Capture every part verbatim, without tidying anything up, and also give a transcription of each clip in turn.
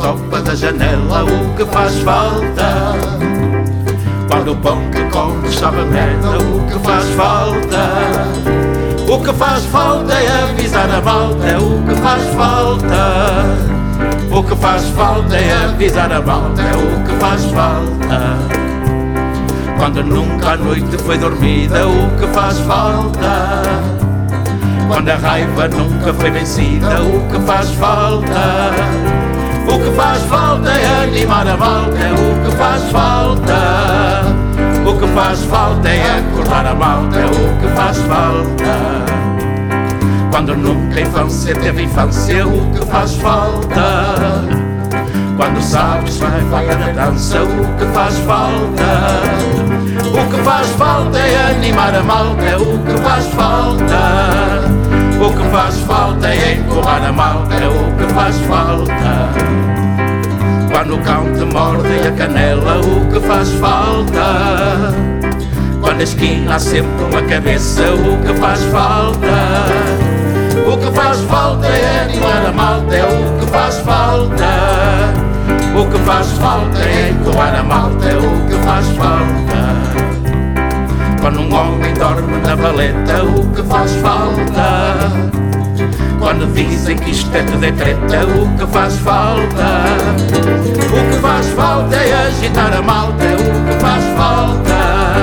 topa da janela o que faz falta. Quando o pão que come estava merda, o que faz falta. O que faz falta é avisar a malta, é o que faz falta. O que faz falta é avisar a malta, é o que faz falta. Quando nunca a noite foi dormida, o que faz falta. Quando a raiva nunca foi vencida, o que faz falta. O que faz falta é animar a malta, é o que faz falta. O que faz falta é acordar a malta, é o que faz falta. Quando nunca a infância teve infância, o que faz falta. Quando sabes vai, vai a dança, o que faz falta. O que faz falta é animar a malta, é o que faz falta. O que faz falta é empurrar a malta, é o que faz falta. Quando o cão te morde a canela, o que faz falta. Quando a esquina há sempre uma cabeça, o que faz falta. O que faz falta é animar a malta, é o que faz falta. O que faz falta é empurrar a malta, é o que faz falta. Quando um homem dorme na valeta, o que faz falta. Quando dizem que isto é tudo é treta, o que faz falta. O que faz falta é agitar a malta, é o que faz falta.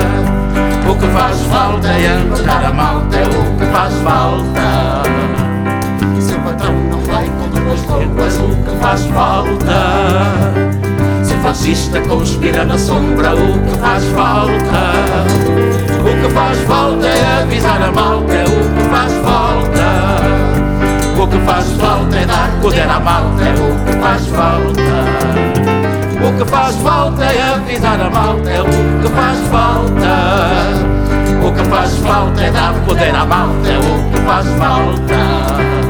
O que faz falta é agitar a malta, é o que faz falta. Se o patrão não vai com duas roupas, o que faz falta. Se o fascista conspira na sombra, o que faz falta. O que faz falta é avisar a malta, é o que faz falta. O que faz falta é dar poder à malta, é o que faz falta. O que faz falta é avisar a malta, é o que faz falta. O que faz falta é dar poder à malta, é o que faz falta.